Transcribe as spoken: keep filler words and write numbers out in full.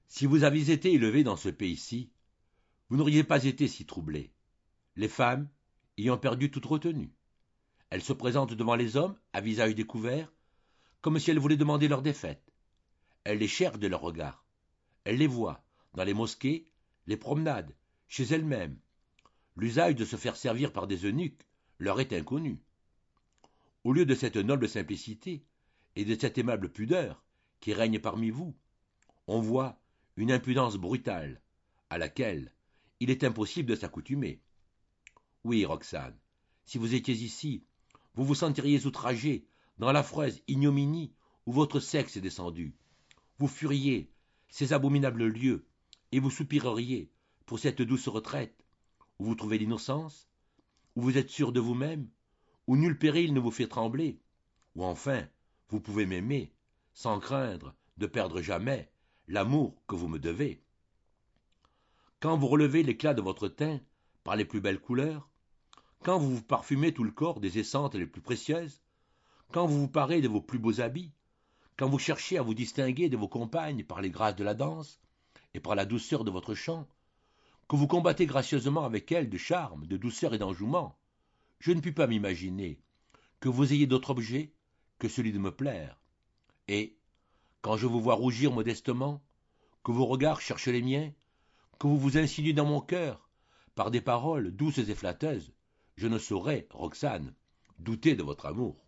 Si vous aviez été élevé dans ce pays-ci, vous n'auriez pas été si troublé. Les femmes y ont perdu toute retenue. Elles se présentent devant les hommes, à visage découvert, comme si elles voulaient demander leur défaite. Elles les cherchent de leur regard. Elles les voient, dans les mosquées, les promenades, chez elles-mêmes. L'usage de se faire servir par des eunuques leur est inconnu. Au lieu de cette noble simplicité et de cette aimable pudeur qui règne parmi vous, on voit une impudence brutale, à laquelle il est impossible de s'accoutumer. Oui, Roxane, si vous étiez ici, vous vous sentiriez outragée dans l'affreuse ignominie où votre sexe est descendu. Vous fuiriez ces abominables lieux et vous soupireriez pour cette douce retraite où vous trouvez l'innocence, où vous êtes sûr de vous-même, où nul péril ne vous fait trembler, où enfin vous pouvez m'aimer sans craindre de perdre jamais l'amour que vous me devez. Quand vous relevez l'éclat de votre teint par les plus belles couleurs, quand vous vous parfumez tout le corps des essences les plus précieuses, quand vous vous parez de vos plus beaux habits, quand vous cherchez à vous distinguer de vos compagnes par les grâces de la danse et par la douceur de votre chant, que vous combattez gracieusement avec elles de charme, de douceur et d'enjouement, je ne puis pas m'imaginer que vous ayez d'autre objet que celui de me plaire. Et, quand je vous vois rougir modestement, que vos regards cherchent les miens, que vous vous insinuez dans mon cœur par des paroles douces et flatteuses, je ne saurais, Roxane, douter de votre amour.